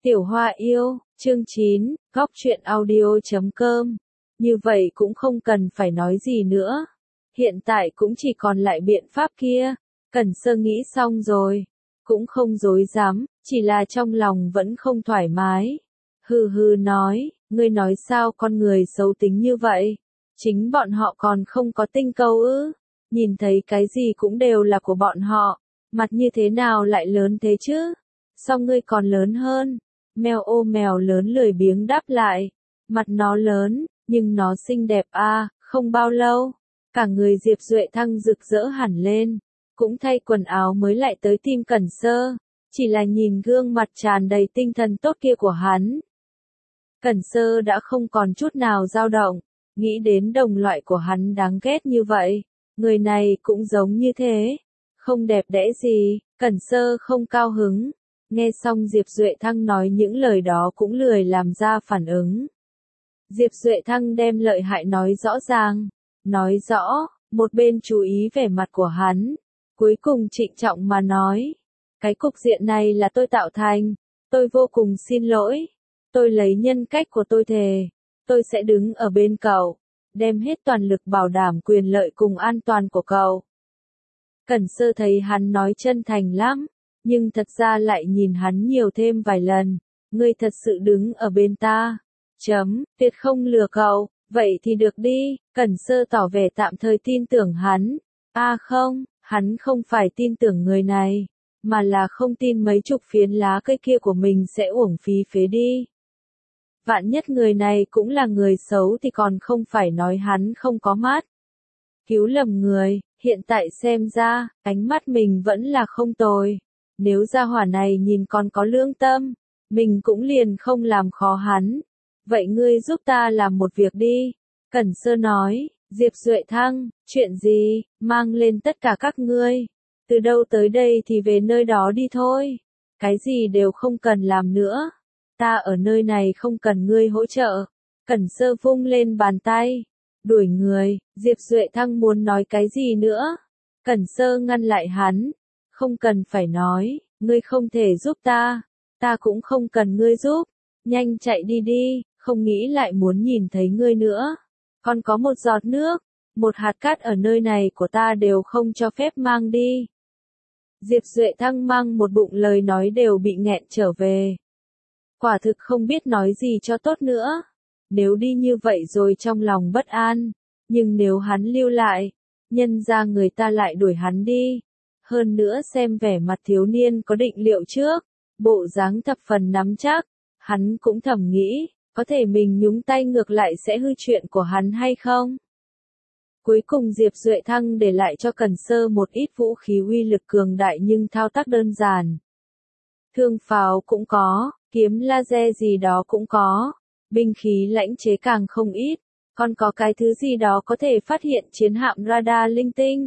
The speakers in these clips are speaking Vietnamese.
Tiểu Hoa yêu, chương 9, góc truyện audio.com. Như vậy cũng không cần phải nói gì nữa. Hiện tại cũng chỉ còn lại biện pháp kia. Cẩn Sơ nghĩ xong rồi. Cũng không dối dám, chỉ là trong lòng vẫn không thoải mái. Hừ hừ nói, ngươi nói sao con người xấu tính như vậy? Chính bọn họ còn không có tinh câu ư? Nhìn thấy cái gì cũng đều là của bọn họ. Mặt như thế nào lại lớn thế chứ? Sao ngươi còn lớn hơn? Mèo ô mèo lớn lười biếng đáp lại. Mặt nó lớn, nhưng nó xinh đẹp à, không bao lâu. Cả người Diệp Duệ Thăng rực rỡ hẳn lên. Cũng thay quần áo mới lại tới tìm Cẩn Sơ. Chỉ là nhìn gương mặt tràn đầy tinh thần tốt kia của hắn. Cẩn Sơ đã không còn chút nào dao động. Nghĩ đến đồng loại của hắn đáng ghét như vậy. Người này cũng giống như thế. Không đẹp đẽ gì, Cẩn Sơ không cao hứng. Nghe xong Diệp Duệ Thăng nói những lời đó cũng lười làm ra phản ứng. Diệp Duệ Thăng đem lợi hại nói rõ ràng. Nói rõ, một bên chú ý vẻ mặt của hắn. Cuối cùng trịnh trọng mà nói. Cái cục diện này là tôi tạo thành. Tôi vô cùng xin lỗi. Tôi lấy nhân cách của tôi thề. Tôi sẽ đứng ở bên cậu. Đem hết toàn lực bảo đảm quyền lợi cùng an toàn của cậu. Cẩn Sơ thấy hắn nói chân thành lắm. Nhưng thật ra lại nhìn hắn nhiều thêm vài lần. Ngươi thật sự đứng ở bên ta. Tuyệt không lừa cậu. Vậy thì được đi. Cẩn Sơ tỏ vẻ tạm thời tin tưởng hắn. Không, hắn không phải tin tưởng người này. Mà là không tin mấy chục phiến lá cây kia của mình sẽ uổng phí phế đi. Vạn nhất người này cũng là người xấu thì còn không phải nói hắn không có mắt. Cứu lầm người, hiện tại xem ra, ánh mắt mình vẫn là không tồi. Nếu gia hỏa này nhìn còn có lương tâm, mình cũng liền không làm khó hắn. Vậy ngươi giúp ta làm một việc đi. Cẩn Sơ nói, Diệp Duệ Thăng, chuyện gì, mang lên tất cả các ngươi. Từ đâu tới đây thì về nơi đó đi thôi. Cái gì đều không cần làm nữa. Ta ở nơi này không cần ngươi hỗ trợ. Cẩn Sơ vung lên bàn tay. Đuổi người, Diệp Duệ Thăng muốn nói cái gì nữa. Cẩn Sơ ngăn lại hắn. Không cần phải nói, ngươi không thể giúp ta. Ta cũng không cần ngươi giúp. Nhanh chạy đi đi, không nghĩ lại muốn nhìn thấy ngươi nữa. Còn có một giọt nước, một hạt cát ở nơi này của ta đều không cho phép mang đi. Diệp Duệ Thăng mang một bụng lời nói đều bị nghẹn trở về. Quả thực không biết nói gì cho tốt nữa. Nếu đi như vậy rồi trong lòng bất an. Nhưng nếu hắn lưu lại, nhân ra người ta lại đuổi hắn đi. Hơn nữa xem vẻ mặt thiếu niên có định liệu trước. Bộ dáng thập phần nắm chắc. Hắn cũng thầm nghĩ, có thể mình nhúng tay ngược lại sẽ hư chuyện của hắn hay không? Cuối cùng Diệp Duệ Thăng để lại cho Cẩn Sơ một ít vũ khí uy lực cường đại nhưng thao tác đơn giản. Thương pháo cũng có, kiếm laser gì đó cũng có, binh khí lãnh chế càng không ít, còn có cái thứ gì đó có thể phát hiện chiến hạm radar linh tinh.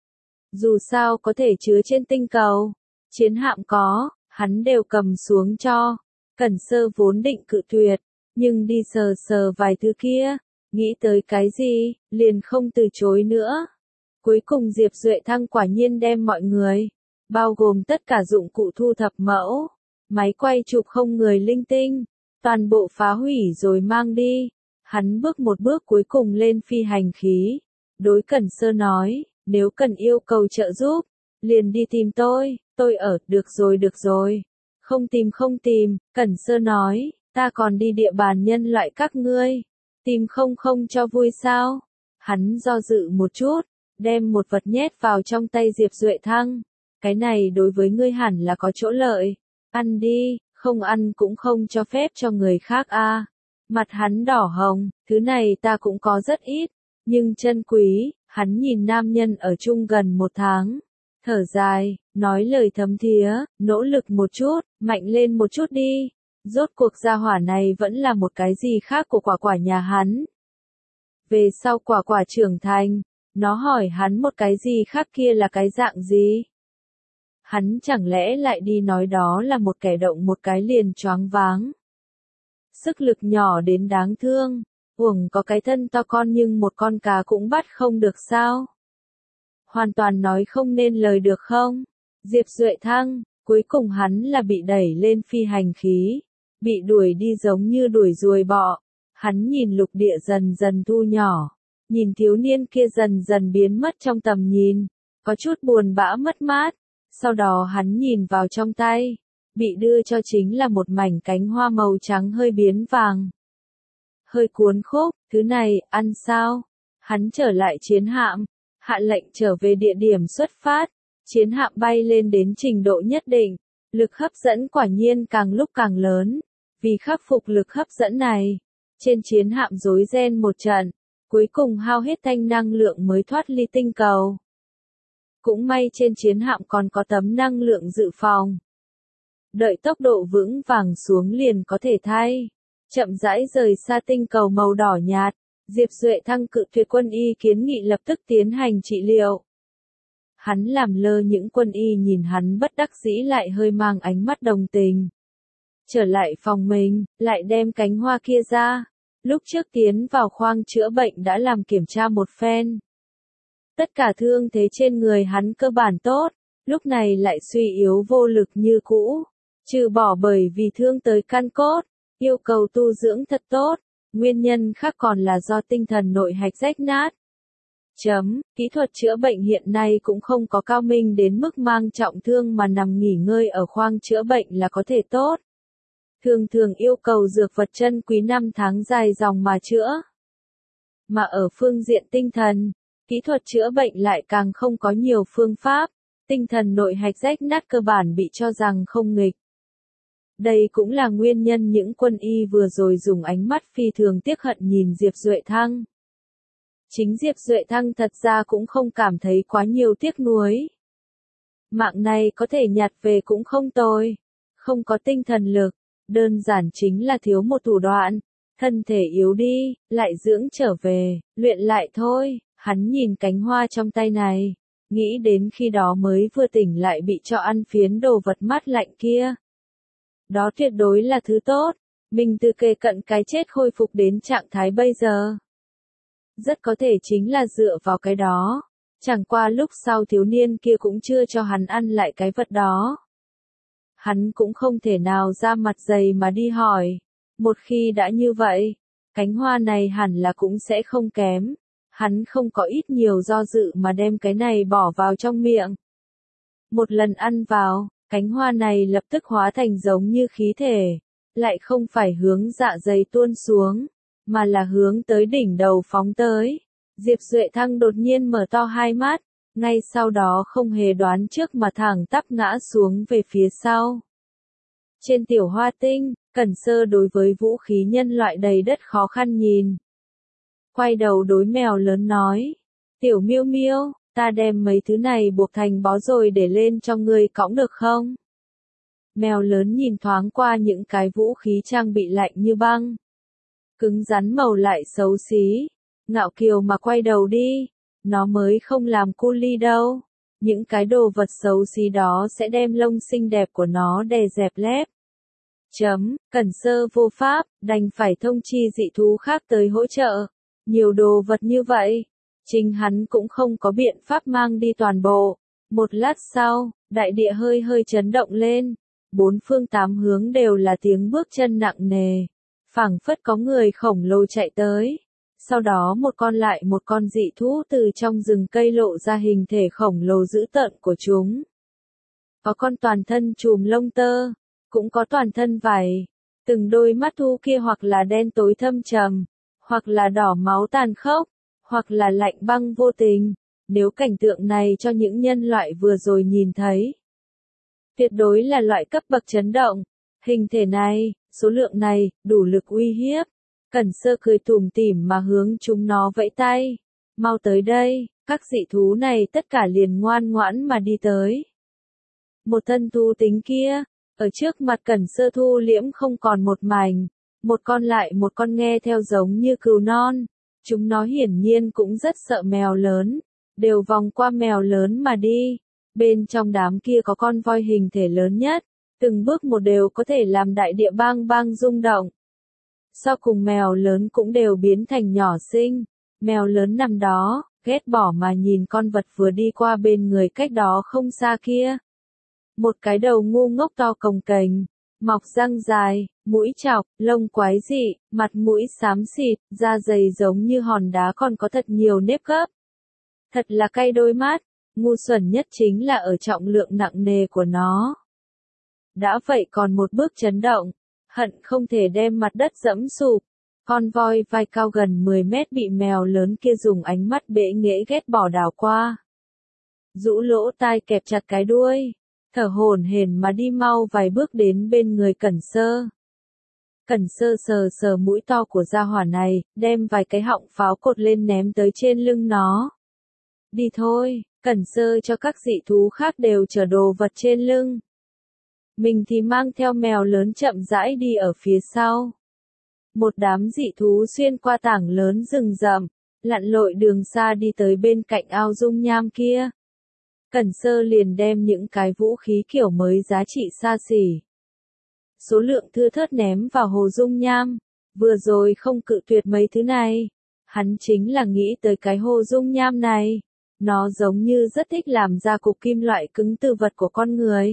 Dù sao có thể chứa trên tinh cầu, chiến hạm có, hắn đều cầm xuống cho. Cẩn Sơ vốn định cự tuyệt, nhưng đi sờ sờ vài thứ kia, nghĩ tới cái gì, liền không từ chối nữa. Cuối cùng Diệp Duệ Thăng quả nhiên đem mọi người, bao gồm tất cả dụng cụ thu thập mẫu, máy quay chụp không người linh tinh, toàn bộ phá hủy rồi mang đi. Hắn bước một bước cuối cùng lên phi hành khí. Đối Cẩn Sơ nói, nếu cần yêu cầu trợ giúp, liền đi tìm tôi ở, được rồi. Không tìm, Cẩn Sơ nói, ta còn đi địa bàn nhân loại các ngươi. Tìm không cho vui sao? Hắn do dự một chút, đem một vật nhét vào trong tay Diệp Duệ Thăng. Cái này đối với ngươi hẳn là có chỗ lợi. Ăn đi, không ăn cũng không cho phép cho người khác a. Mặt hắn đỏ hồng, thứ này ta cũng có rất ít, nhưng chân quý. Hắn nhìn nam nhân ở chung gần một tháng. Thở dài, nói lời thấm thía, nỗ lực một chút, mạnh lên một chút đi. Rốt cuộc gia hỏa này vẫn là một cái gì khác của quả nhà hắn. Về sau quả trưởng thành, nó hỏi hắn một cái gì khác kia là cái dạng gì. Hắn chẳng lẽ lại đi nói đó là một kẻ động một cái liền choáng váng. Sức lực nhỏ đến đáng thương, uổng có cái thân to con nhưng một con cá cũng bắt không được sao. Hoàn toàn nói không nên lời được không? Diệp Duệ Thăng, cuối cùng hắn là bị đẩy lên phi hành khí. bị đuổi đi giống như đuổi ruồi bọ. Hắn nhìn lục địa dần dần thu nhỏ, nhìn thiếu niên kia dần dần biến mất trong tầm nhìn, có chút buồn bã mất mát. Sau đó hắn nhìn vào trong tay, bị đưa cho chính là một mảnh cánh hoa màu trắng hơi biến vàng. Hơi cuốn khúc, thứ này, ăn sao? Hắn trở lại chiến hạm, hạ lệnh trở về địa điểm xuất phát. Chiến hạm bay lên đến trình độ nhất định, lực hấp dẫn quả nhiên càng lúc càng lớn. Vì khắc phục lực hấp dẫn này, trên chiến hạm rối ren một trận, cuối cùng hao hết thanh năng lượng mới thoát ly tinh cầu. Cũng may trên chiến hạm còn có tấm năng lượng dự phòng. Đợi tốc độ vững vàng xuống liền có thể thay. Chậm rãi rời xa tinh cầu màu đỏ nhạt, Diệp Duệ Thăng cự tuyệt quân y kiến nghị lập tức tiến hành trị liệu. Hắn làm lơ những quân y nhìn hắn bất đắc dĩ lại hơi mang ánh mắt đồng tình. Trở lại phòng mình, lại đem cánh hoa kia ra. Lúc trước tiến vào khoang chữa bệnh đã làm kiểm tra một phen. Tất cả thương thế trên người hắn cơ bản tốt, lúc này lại suy yếu vô lực như cũ. Trừ bỏ bởi vì thương tới căn cốt, yêu cầu tu dưỡng thật tốt, nguyên nhân khác còn là do tinh thần nội hạch rách nát. Kỹ thuật chữa bệnh hiện nay cũng không có cao minh đến mức mang trọng thương mà nằm nghỉ ngơi ở khoang chữa bệnh là có thể tốt. Thường thường yêu cầu dược vật chân quý 5 tháng dài dòng mà chữa. Mà ở phương diện tinh thần, kỹ thuật chữa bệnh lại càng không có nhiều phương pháp, tinh thần nội hạch rách nát cơ bản bị cho rằng không nghịch. Đây cũng là nguyên nhân những quân y vừa rồi dùng ánh mắt phi thường tiếc hận nhìn Diệp Duệ Thăng. Chính Diệp Duệ Thăng thật ra cũng không cảm thấy quá nhiều tiếc nuối. Mạng này có thể nhặt về cũng không tồi, không có tinh thần lực, đơn giản chính là thiếu một thủ đoạn, thân thể yếu đi, lại dưỡng trở về, luyện lại thôi. Hắn nhìn cánh hoa trong tay này, nghĩ đến khi đó mới vừa tỉnh lại bị cho ăn phiến đồ vật mát lạnh kia. Đó tuyệt đối là thứ tốt, mình từ kề cận cái chết khôi phục đến trạng thái bây giờ. Rất có thể chính là dựa vào cái đó, chẳng qua lúc sau thiếu niên kia cũng chưa cho hắn ăn lại cái vật đó. Hắn cũng không thể nào ra mặt dày mà đi hỏi, một khi đã như vậy, cánh hoa này hẳn là cũng sẽ không kém. Hắn không có ít nhiều do dự mà đem cái này bỏ vào trong miệng. Một lần ăn vào, cánh hoa này lập tức hóa thành giống như khí thể, lại không phải hướng dạ dày tuôn xuống, mà là hướng tới đỉnh đầu phóng tới. Diệp Duệ Thăng đột nhiên mở to hai mắt, ngay sau đó không hề đoán trước mà thẳng tắp ngã xuống về phía sau. Trên tiểu hoa tinh, Cẩn Sơ đối với vũ khí nhân loại đầy đất khó khăn nhìn. Quay đầu đối mèo lớn nói, tiểu miêu miêu, ta đem mấy thứ này buộc thành bó rồi để lên cho ngươi cõng được không? Mèo lớn nhìn thoáng qua những cái vũ khí trang bị lạnh như băng. Cứng rắn màu lại xấu xí, ngạo kiều mà quay đầu đi, nó mới không làm cu ly đâu. Những cái đồ vật xấu xí đó sẽ đem lông xinh đẹp của nó đè dẹp lép. Cẩn Sơ vô pháp, đành phải thông chi dị thú khác tới hỗ trợ. Nhiều đồ vật như vậy, chính hắn cũng không có biện pháp mang đi toàn bộ. Một lát sau, đại địa hơi hơi chấn động lên, bốn phương tám hướng đều là tiếng bước chân nặng nề, phảng phất có người khổng lồ chạy tới. Sau đó một con lại một con dị thú từ trong rừng cây lộ ra hình thể khổng lồ dữ tợn của chúng. Có con toàn thân chùm lông tơ, cũng có toàn thân vảy, từng đôi mắt thú kia hoặc là đen tối thâm trầm, hoặc là đỏ máu tàn khốc, hoặc là lạnh băng vô tình. Nếu cảnh tượng này cho những nhân loại vừa rồi nhìn thấy, tuyệt đối là loại cấp bậc chấn động. Hình thể này, số lượng này, đủ lực uy hiếp. Cẩn Sơ cười tủm tỉm mà hướng chúng nó vẫy tay. Mau tới đây, các dị thú này tất cả liền ngoan ngoãn mà đi tới. Một thân thú tính kia, ở trước mặt Cẩn Sơ thu liễm không còn một mảnh. Một con lại một con nghe theo giống như cừu non. Chúng nó hiển nhiên cũng rất sợ mèo lớn, đều vòng qua mèo lớn mà đi. Bên trong đám kia có con voi hình thể lớn nhất, từng bước một đều có thể làm đại địa bang bang rung động. Sau cùng mèo lớn cũng đều biến thành nhỏ xinh. Mèo lớn nằm đó, ghét bỏ mà nhìn con vật vừa đi qua bên người cách đó không xa kia. Một cái đầu ngu ngốc to cồng kềnh, Mọc răng dài, mũi chọc, lông quái dị, mặt mũi xám xịt, da dày giống như hòn đá còn có thật nhiều nếp gấp. Thật là cay đôi mắt, ngu xuẩn nhất chính là ở trọng lượng nặng nề của nó. Đã vậy còn một bước chấn động, hận không thể đem mặt đất dẫm sụp. Con voi vai cao gần 10 mét bị mèo lớn kia dùng ánh mắt bẽ nghễ ghét bỏ đảo qua. Rũ lỗ tai kẹp chặt cái đuôi, thở hổn hển mà đi mau vài bước đến bên người Cẩn Sơ. Cẩn Sơ sờ sờ mũi to của gia hỏa này, đem vài cái họng pháo cột lên ném tới trên lưng nó. Đi thôi, Cẩn Sơ cho các dị thú khác đều chở đồ vật trên lưng. Mình thì mang theo mèo lớn chậm rãi đi ở phía sau. Một đám dị thú xuyên qua tảng lớn rừng rậm, lặn lội đường xa đi tới bên cạnh ao dung nham kia. Cẩn Sơ liền đem những cái vũ khí kiểu mới giá trị xa xỉ. Số lượng thưa thớt ném vào hồ dung nham, vừa rồi không cự tuyệt mấy thứ này. Hắn chính là nghĩ tới cái hồ dung nham này. Nó giống như rất thích làm ra cục kim loại cứng từ vật của con người.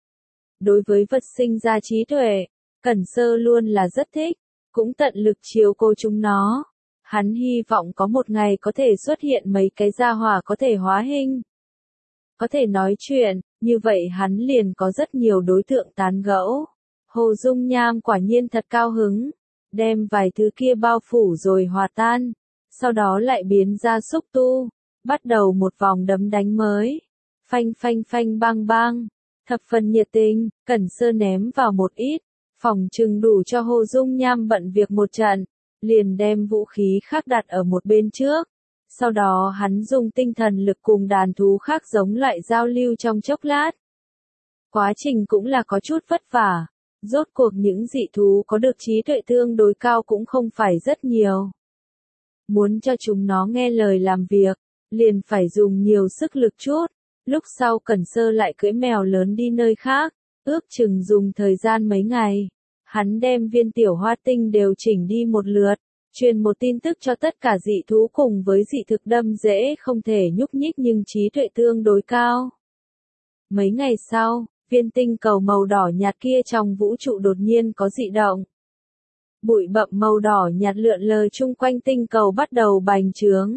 Đối với vật sinh ra trí tuệ, Cẩn Sơ luôn là rất thích, cũng tận lực chiếu cố chúng nó. Hắn hy vọng có một ngày có thể xuất hiện mấy cái gia hỏa có thể hóa hình. Có thể nói chuyện, như vậy hắn liền có rất nhiều đối tượng tán gẫu. Hồ dung nham quả nhiên thật cao hứng, đem vài thứ kia bao phủ rồi hòa tan, sau đó lại biến ra xúc tu, bắt đầu một vòng đấm đánh mới. Phanh phanh phanh bang bang, thập phần nhiệt tình, Cẩn Sơ ném vào một ít, phòng chừng đủ cho hồ dung nham bận việc một trận, liền đem vũ khí khác đặt ở một bên trước. Sau đó hắn dùng tinh thần lực cùng đàn thú khác giống loại giao lưu trong chốc lát. Quá trình cũng là có chút vất vả, rốt cuộc những dị thú có được trí tuệ tương đối cao cũng không phải rất nhiều. Muốn cho chúng nó nghe lời làm việc, liền phải dùng nhiều sức lực chút. Lúc sau Cẩn Sơ lại cưỡi mèo lớn đi nơi khác, ước chừng dùng thời gian mấy ngày. Hắn đem viên tiểu hoa tinh đều chỉnh đi một lượt, truyền một tin tức cho tất cả dị thú cùng với dị thực đâm dễ không thể nhúc nhích nhưng trí tuệ tương đối cao. Mấy ngày sau, viên tinh cầu màu đỏ nhạt kia trong vũ trụ đột nhiên có dị động. Bụi bặm màu đỏ nhạt lượn lờ chung quanh tinh cầu bắt đầu bành trướng.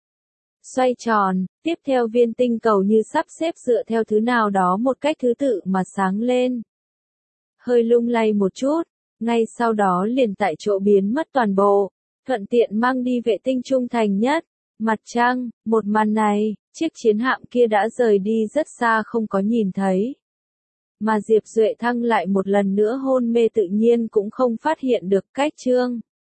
Xoay tròn, tiếp theo viên tinh cầu như sắp xếp dựa theo thứ nào đó một cách thứ tự mà sáng lên. Hơi lung lay một chút, ngay sau đó liền tại chỗ biến mất toàn bộ, thuận tiện mang đi vệ tinh trung thành nhất, mặt trăng. Một màn này, chiếc chiến hạm kia đã rời đi rất xa không có nhìn thấy. Mà Diệp Duệ Thăng lại một lần nữa hôn mê tự nhiên cũng không phát hiện được. Cách chương